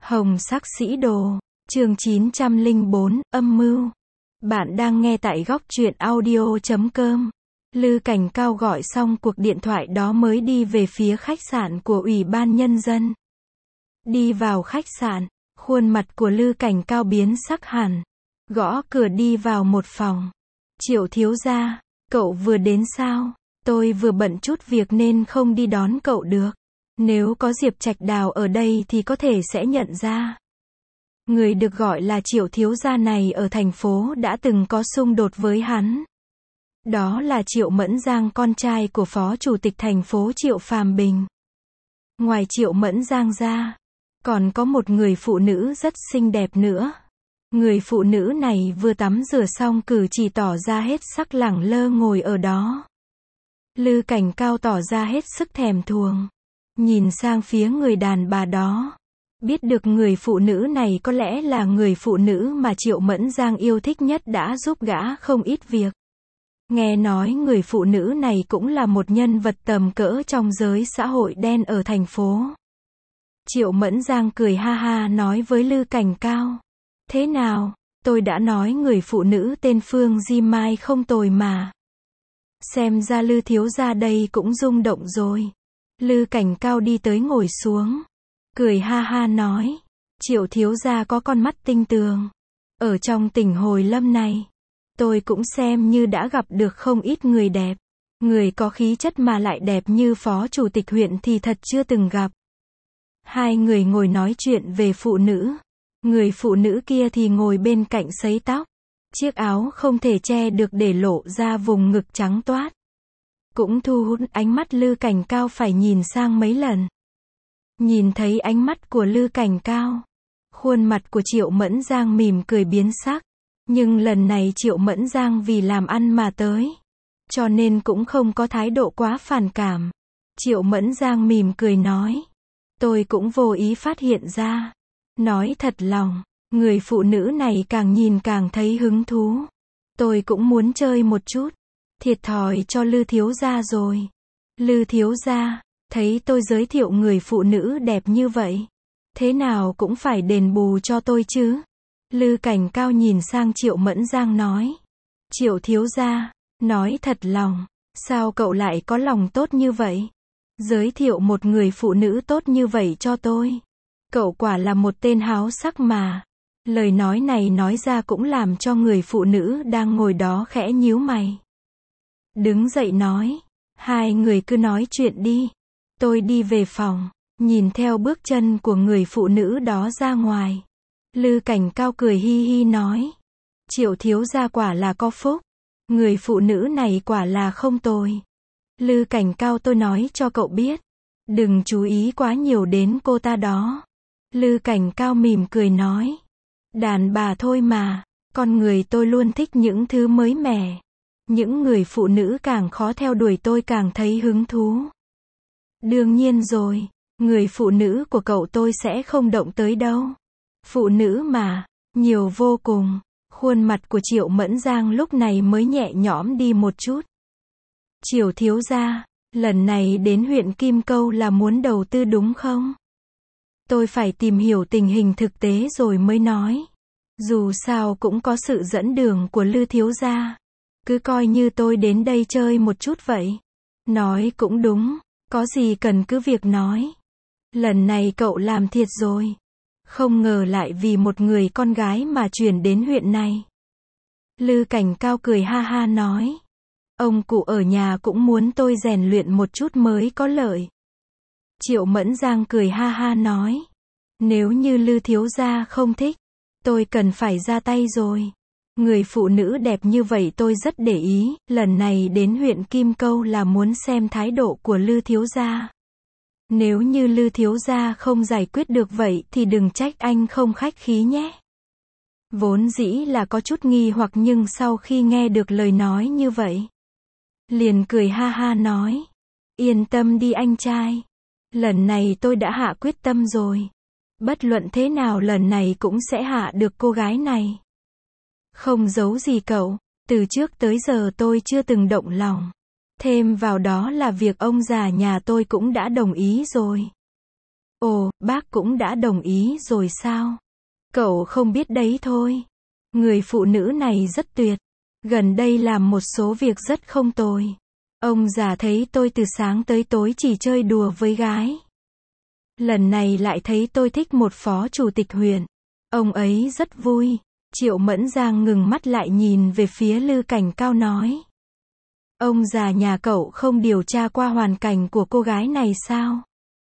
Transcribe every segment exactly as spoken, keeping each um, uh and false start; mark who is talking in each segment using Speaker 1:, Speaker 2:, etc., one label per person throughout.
Speaker 1: Hồng sắc sĩ đồ, chương chín trăm lẻ bốn, âm mưu. Bạn đang nghe tại góc truyện audio chấm com. Lư Cảnh Cao gọi xong cuộc điện thoại đó mới đi về phía khách sạn của Ủy ban Nhân dân. Đi vào khách sạn, khuôn mặt của Lư Cảnh Cao biến sắc hẳn. Gõ cửa đi vào một phòng. Triệu thiếu gia, cậu vừa đến sao? Tôi vừa bận chút việc nên không đi đón cậu được. Nếu có Diệp Trạch Đào ở đây thì có thể sẽ nhận ra. Người được gọi là Triệu thiếu gia này ở thành phố đã từng có xung đột với hắn. Đó là Triệu Mẫn Giang, con trai của Phó Chủ tịch thành phố Triệu Phàm Bình. Ngoài Triệu Mẫn Giang ra, còn có một người phụ nữ rất xinh đẹp nữa. Người phụ nữ này vừa tắm rửa xong cử chỉ tỏ ra hết sắc, lẳng lơ ngồi ở đó. Lư Cảnh Cao tỏ ra hết sức thèm thuồng. Nhìn sang phía người đàn bà đó. Biết được người phụ nữ này có lẽ là người phụ nữ mà Triệu Mẫn Giang yêu thích nhất, đã giúp gã không ít việc. Nghe nói người phụ nữ này cũng là một nhân vật tầm cỡ trong giới xã hội đen ở thành phố. Triệu Mẫn Giang cười ha ha nói với Lư Cảnh Cao. Thế nào, tôi đã nói người phụ nữ tên Phương Di Mai không tồi mà. Xem ra Lư thiếu gia đây cũng rung động rồi. Lư Cảnh Cao đi tới ngồi xuống. Cười ha ha nói. Triệu thiếu gia có con mắt tinh tường. Ở trong tỉnh Hồi Lâm này, tôi cũng xem như đã gặp được không ít người đẹp. Người có khí chất mà lại đẹp như Phó Chủ tịch huyện thì thật chưa từng gặp. Hai người ngồi nói chuyện về phụ nữ. Người phụ nữ kia thì ngồi bên cạnh sấy tóc. Chiếc áo không thể che được để lộ ra vùng ngực trắng toát. Cũng thu hút ánh mắt Lư Cảnh Cao phải nhìn sang mấy lần. Nhìn thấy ánh mắt của Lư Cảnh Cao, khuôn mặt của Triệu Mẫn Giang mỉm cười biến sắc. Nhưng lần này Triệu Mẫn Giang vì làm ăn mà tới, cho nên cũng không có thái độ quá phản cảm. Triệu Mẫn Giang mỉm cười nói. Tôi cũng vô ý phát hiện ra. Nói thật lòng, người phụ nữ này càng nhìn càng thấy hứng thú. Tôi cũng muốn chơi một chút. Thiệt thòi cho Lư thiếu gia rồi. Lư thiếu gia, thấy tôi giới thiệu người phụ nữ đẹp như vậy, thế nào cũng phải đền bù cho tôi chứ. Lư Cảnh Cao nhìn sang Triệu Mẫn Giang nói. Triệu thiếu gia, nói thật lòng, sao cậu lại có lòng tốt như vậy? Giới thiệu một người phụ nữ tốt như vậy cho tôi. Cậu quả là một tên háo sắc mà. Lời nói này nói ra cũng làm cho người phụ nữ đang ngồi đó khẽ nhíu mày. Đứng dậy nói. Hai người cứ nói chuyện đi. Tôi đi về phòng. Nhìn theo bước chân của người phụ nữ đó ra ngoài. Lư Cảnh Cao cười hi hi nói. Triệu thiếu gia quả là có phúc. Người phụ nữ này quả là không tồi. Lư Cảnh Cao, tôi nói cho cậu biết, đừng chú ý quá nhiều đến cô ta đó. Lư Cảnh Cao mỉm cười nói. Đàn bà thôi mà. Con người tôi luôn thích những thứ mới mẻ. Những người phụ nữ càng khó theo đuổi tôi càng thấy hứng thú. Đương nhiên rồi, người phụ nữ của cậu tôi sẽ không động tới đâu. Phụ nữ mà, nhiều vô cùng. Khuôn mặt của Triệu Mẫn Giang lúc này mới nhẹ nhõm đi một chút. Triệu thiếu gia, lần này đến huyện Kim Câu là muốn đầu tư đúng không? Tôi phải tìm hiểu tình hình thực tế rồi mới nói. Dù sao cũng có sự dẫn đường của Lư thiếu gia. Cứ coi như tôi đến đây chơi một chút vậy. Nói cũng đúng, có gì cần cứ việc nói. Lần này cậu làm thiệt rồi. Không ngờ lại vì một người con gái mà chuyển đến huyện này. Lư Cảnh Cao cười ha ha nói. Ông cụ ở nhà cũng muốn tôi rèn luyện một chút mới có lợi. Triệu Mẫn Giang cười ha ha nói. Nếu như Lư thiếu gia không thích, tôi cần phải ra tay rồi. Người phụ nữ đẹp như vậy tôi rất để ý. Lần này đến huyện Kim Câu là muốn xem thái độ của Lư thiếu gia. Nếu như Lư thiếu gia không giải quyết được vậy thì đừng trách anh không khách khí nhé. Vốn dĩ là có chút nghi hoặc, nhưng sau khi nghe được lời nói như vậy, liền cười ha ha nói. Yên tâm đi anh trai. Lần này tôi đã hạ quyết tâm rồi. Bất luận thế nào lần này cũng sẽ hạ được cô gái này. Không giấu gì cậu, từ trước tới giờ tôi chưa từng động lòng. Thêm vào đó là việc ông già nhà tôi cũng đã đồng ý rồi. Ồ, bác cũng đã đồng ý rồi sao? Cậu không biết đấy thôi. Người phụ nữ này rất tuyệt. Gần đây làm một số việc rất không tồi. Ông già thấy tôi từ sáng tới tối chỉ chơi đùa với gái. Lần này lại thấy tôi thích một phó chủ tịch huyện. Ông ấy rất vui. Triệu Mẫn Giang ngừng mắt lại nhìn về phía Lư Cảnh Cao nói. Ông già nhà cậu không điều tra qua hoàn cảnh của cô gái này sao?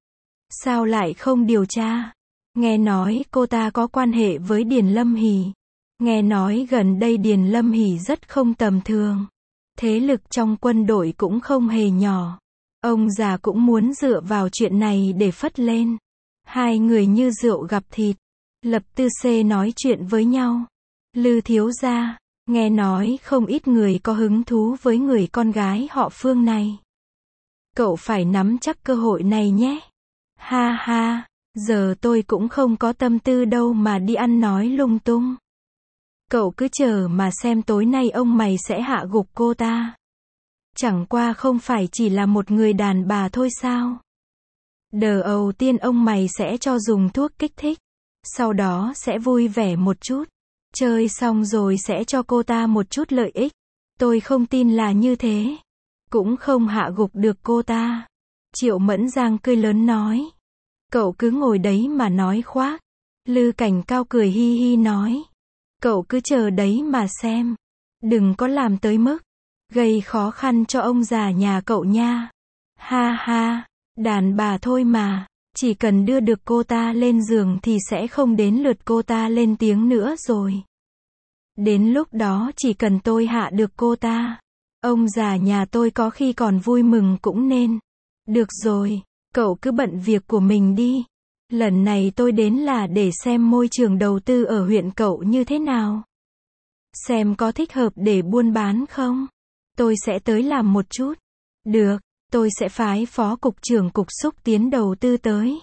Speaker 1: Sao lại không điều tra? Nghe nói cô ta có quan hệ với Điền Lâm Hỷ. Nghe nói gần đây Điền Lâm Hỷ rất không tầm thường. Thế lực trong quân đội cũng không hề nhỏ. Ông già cũng muốn dựa vào chuyện này để phất lên. Hai người như rượu gặp thịt. Lập Tư Xê nói chuyện với nhau. Lư thiếu gia, nghe nói không ít người có hứng thú với người con gái họ Phương này. Cậu phải nắm chắc cơ hội này nhé. Ha ha, giờ tôi cũng không có tâm tư đâu mà đi ăn nói lung tung. Cậu cứ chờ mà xem tối nay ông mày sẽ hạ gục cô ta. Chẳng qua không phải chỉ là một người đàn bà thôi sao? Đợt đầu tiên ông mày sẽ cho dùng thuốc kích thích. Sau đó sẽ vui vẻ một chút. Chơi xong rồi sẽ cho cô ta một chút lợi ích. Tôi không tin là như thế. Cũng không hạ gục được cô ta. Triệu Mẫn Giang cười lớn nói. Cậu cứ ngồi đấy mà nói khoác. Lư Cảnh Cao cười hi hi nói. Cậu cứ chờ đấy mà xem. Đừng có làm tới mức gây khó khăn cho ông già nhà cậu nha. Ha ha, đàn bà thôi mà. Chỉ cần đưa được cô ta lên giường thì sẽ không đến lượt cô ta lên tiếng nữa rồi. Đến lúc đó chỉ cần tôi hạ được cô ta. Ông già nhà tôi có khi còn vui mừng cũng nên. Được rồi, cậu cứ bận việc của mình đi. Lần này tôi đến là để xem môi trường đầu tư ở huyện cậu như thế nào. Xem có thích hợp để buôn bán không. Tôi sẽ tới làm một chút. Được, tôi sẽ phái phó cục trưởng cục xúc tiến đầu tư tới.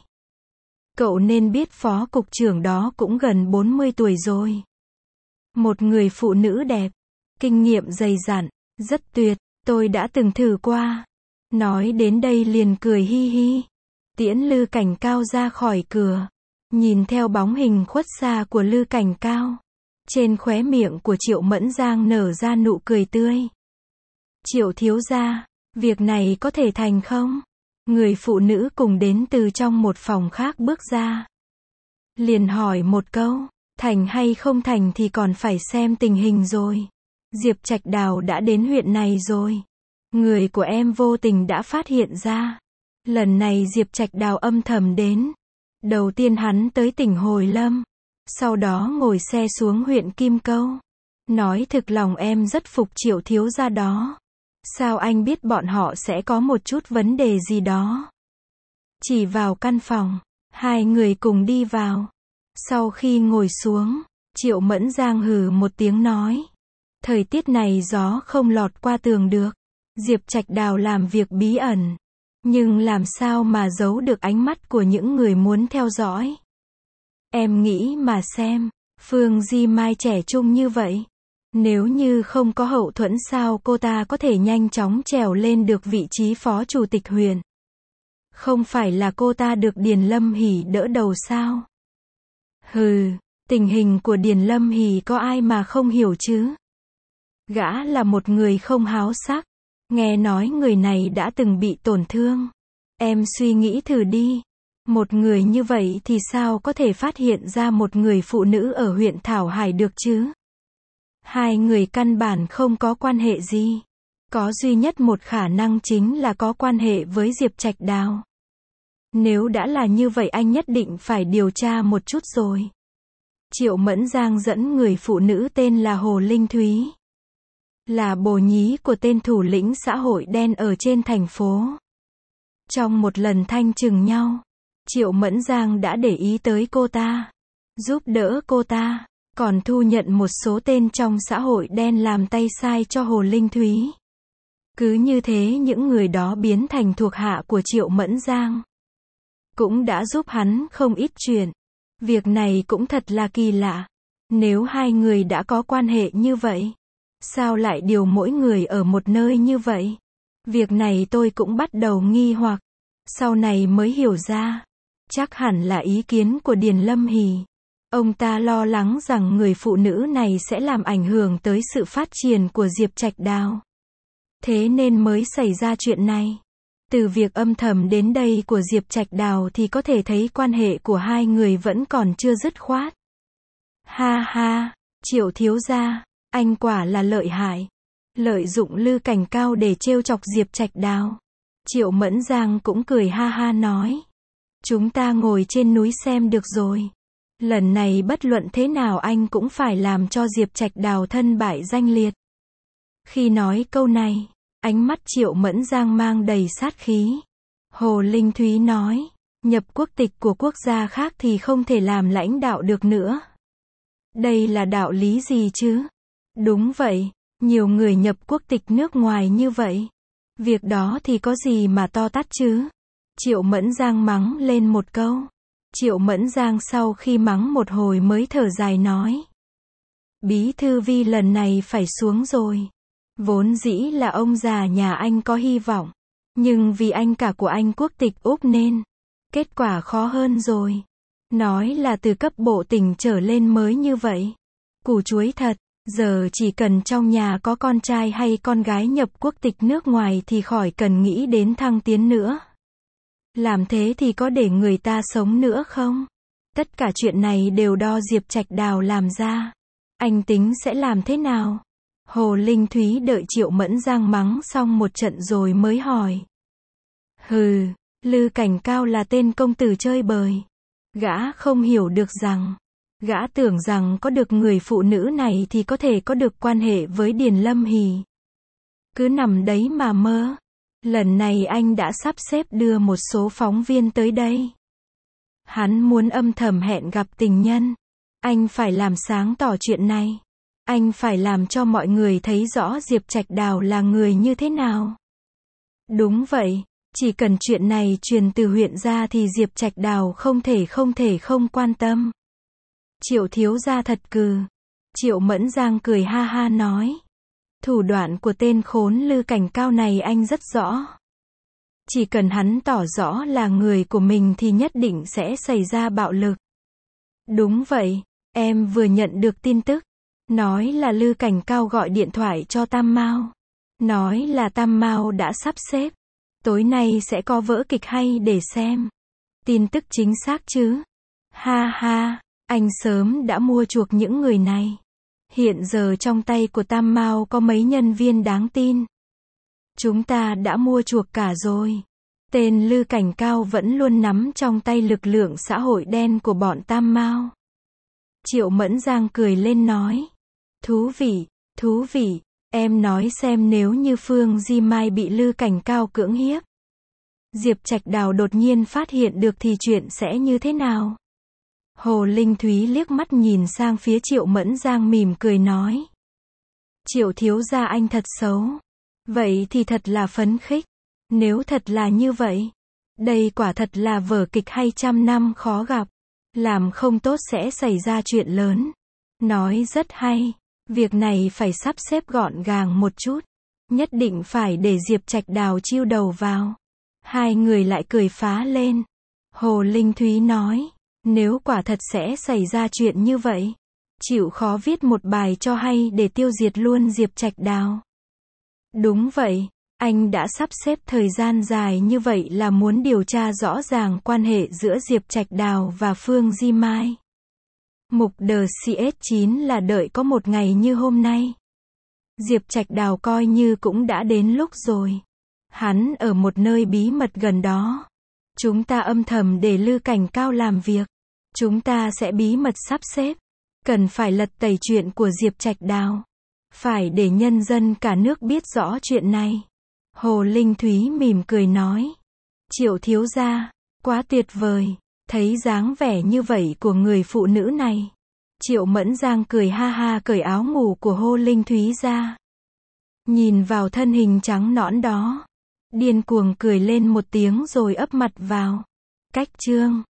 Speaker 1: Cậu nên biết phó cục trưởng đó cũng gần bốn mươi tuổi rồi. Một người phụ nữ đẹp, kinh nghiệm dày dặn, rất tuyệt, tôi đã từng thử qua. Nói đến đây liền cười hi hi. Tiễn Lư Cảnh Cao ra khỏi cửa. Nhìn theo bóng hình khuất xa của Lư Cảnh Cao. Trên khóe miệng của Triệu Mẫn Giang nở ra nụ cười tươi. Triệu thiếu gia, việc này có thể thành không? Người phụ nữ cùng đến từ trong một phòng khác bước ra. Liền hỏi một câu, thành hay không thành thì còn phải xem tình hình rồi. Diệp Trạch Đào đã đến huyện này rồi. Người của em vô tình đã phát hiện ra. Lần này Diệp Trạch Đào âm thầm đến. Đầu tiên hắn tới tỉnh Hồi Lâm. Sau đó ngồi xe xuống huyện Kim Câu. Nói thực lòng em rất phục Triệu thiếu gia đó. Sao anh biết bọn họ sẽ có một chút vấn đề gì đó? Chỉ vào căn phòng. Hai người cùng đi vào. Sau khi ngồi xuống, Triệu Mẫn Giang hừ một tiếng nói. Thời tiết này gió không lọt qua tường được. Diệp Trạch Đào làm việc bí ẩn. Nhưng làm sao mà giấu được ánh mắt của những người muốn theo dõi? Em nghĩ mà xem, Phương Di Mai trẻ trung như vậy. Nếu như không có hậu thuẫn sao cô ta có thể nhanh chóng trèo lên được vị trí phó chủ tịch huyện? Không phải là cô ta được Điền Lâm Hỷ đỡ đầu sao? Hừ, tình hình của Điền Lâm Hỷ có ai mà không hiểu chứ? Gã là một người không háo sắc. Nghe nói người này đã từng bị tổn thương. Em suy nghĩ thử đi. Một người như vậy thì sao có thể phát hiện ra một người phụ nữ ở huyện Thảo Hải được chứ? Hai người căn bản không có quan hệ gì. Có duy nhất một khả năng chính là có quan hệ với Diệp Trạch Đào. Nếu đã là như vậy anh nhất định phải điều tra một chút rồi. Triệu Mẫn Giang dẫn người phụ nữ tên là Hồ Linh Thúy. Là bồ nhí của tên thủ lĩnh xã hội đen ở trên thành phố. Trong một lần thanh trừng nhau, Triệu Mẫn Giang đã để ý tới cô ta. Giúp đỡ cô ta. Còn thu nhận một số tên trong xã hội đen làm tay sai cho Hồ Linh Thúy. Cứ như thế những người đó biến thành thuộc hạ của Triệu Mẫn Giang. Cũng đã giúp hắn không ít chuyện. Việc này cũng thật là kỳ lạ. Nếu hai người đã có quan hệ như vậy, sao lại điều mỗi người ở một nơi như vậy? Việc này tôi cũng bắt đầu nghi hoặc. Sau này mới hiểu ra. Chắc hẳn là ý kiến của Điền Lâm Hỷ. Ông ta lo lắng rằng người phụ nữ này sẽ làm ảnh hưởng tới sự phát triển của Diệp Trạch Đào. Thế nên mới xảy ra chuyện này. Từ việc âm thầm đến đây của Diệp Trạch Đào thì có thể thấy quan hệ của hai người vẫn còn chưa dứt khoát. Ha ha, Triệu thiếu gia, anh quả là lợi hại. Lợi dụng Lư Cảnh Cao để trêu chọc Diệp Trạch Đào. Triệu Mẫn Giang cũng cười ha ha nói. Chúng ta ngồi trên núi xem được rồi. Lần này bất luận thế nào anh cũng phải làm cho Diệp Trạch Đào thân bại danh liệt. Khi nói câu này, ánh mắt Triệu Mẫn Giang mang đầy sát khí. Hồ Linh Thúy nói, nhập quốc tịch của quốc gia khác thì không thể làm lãnh đạo được nữa. Đây là đạo lý gì chứ? Đúng vậy, nhiều người nhập quốc tịch nước ngoài như vậy. Việc đó thì có gì mà to tát chứ? Triệu Mẫn Giang mắng lên một câu. Triệu Mẫn Giang sau khi mắng một hồi mới thở dài nói. Bí thư Vi lần này phải xuống rồi. Vốn dĩ là ông già nhà anh có hy vọng. Nhưng vì anh cả của anh quốc tịch Úc nên. Kết quả khó hơn rồi. Nói là từ cấp bộ tỉnh trở lên mới như vậy. Củ chuối thật. Giờ chỉ cần trong nhà có con trai hay con gái nhập quốc tịch nước ngoài thì khỏi cần nghĩ đến thăng tiến nữa. Làm thế thì có để người ta sống nữa không? Tất cả chuyện này đều do Diệp Trạch Đào làm ra. Anh tính sẽ làm thế nào? Hồ Linh Thúy đợi Triệu Mẫn Giang mắng xong một trận rồi mới hỏi. Hừ, Lư Cảnh Cao là tên công tử chơi bời. Gã không hiểu được rằng, gã tưởng rằng có được người phụ nữ này thì có thể có được quan hệ với Điền Lâm Hỷ. Cứ nằm đấy mà mơ. Lần này anh đã sắp xếp đưa một số phóng viên tới đây. Hắn muốn âm thầm hẹn gặp tình nhân. Anh phải làm sáng tỏ chuyện này. Anh phải làm cho mọi người thấy rõ Diệp Trạch Đào là người như thế nào. Đúng vậy, chỉ cần chuyện này truyền từ huyện ra thì Diệp Trạch Đào không thể không thể không quan tâm. Triệu thiếu gia thật cừ. Triệu Mẫn Giang cười ha ha nói. Thủ đoạn của tên khốn Lư Cảnh Cao này anh rất rõ. Chỉ cần hắn tỏ rõ là người của mình thì nhất định sẽ xảy ra bạo lực. Đúng vậy, em vừa nhận được tin tức. Nói là Lư Cảnh Cao gọi điện thoại cho Tam Mao. Nói là Tam Mao đã sắp xếp. Tối nay sẽ có vở kịch hay để xem. Tin tức chính xác chứ? Ha ha, anh sớm đã mua chuộc những người này. Hiện giờ trong tay của Tam Mao có mấy nhân viên đáng tin. Chúng ta đã mua chuộc cả rồi. Tên Lư Cảnh Cao vẫn luôn nắm trong tay lực lượng xã hội đen của bọn Tam Mao. Triệu Mẫn Giang cười lên nói. Thú vị, thú vị. Em nói xem nếu như Phương Di Mai bị Lư Cảnh Cao cưỡng hiếp. Diệp Trạch Đào đột nhiên phát hiện được thì chuyện sẽ như thế nào? Hồ Linh Thúy liếc mắt nhìn sang phía Triệu Mẫn Giang mỉm cười nói. Triệu thiếu gia anh thật xấu. Vậy thì thật là phấn khích. Nếu thật là như vậy, đây quả thật là vở kịch hay trăm năm khó gặp. Làm không tốt sẽ xảy ra chuyện lớn. Nói rất hay. Việc này phải sắp xếp gọn gàng một chút. Nhất định phải để Diệp Trạch Đào chiêu đầu vào. Hai người lại cười phá lên. Hồ Linh Thúy nói. Nếu quả thật sẽ xảy ra chuyện như vậy, chịu khó viết một bài cho hay để tiêu diệt luôn Diệp Trạch Đào. Đúng vậy, anh đã sắp xếp thời gian dài như vậy là muốn điều tra rõ ràng quan hệ giữa Diệp Trạch Đào và Phương Di Mai. Mục đờ xê ét chín là đợi có một ngày như hôm nay. Diệp Trạch Đào coi như cũng đã đến lúc rồi. Hắn ở một nơi bí mật gần đó. Chúng ta âm thầm để Lư Cảnh Cao làm việc. Chúng ta sẽ bí mật sắp xếp. Cần phải lật tẩy chuyện của Diệp Trạch Đào. Phải để nhân dân cả nước biết rõ chuyện này. Hồ Linh Thúy mỉm cười nói. Triệu thiếu gia, quá tuyệt vời. Thấy dáng vẻ như vậy của người phụ nữ này. Triệu Mẫn Giang cười ha ha cởi áo ngủ của Hồ Linh Thúy ra. Nhìn vào thân hình trắng nõn đó. Điên cuồng cười lên một tiếng rồi ấp mặt vào. Cách chương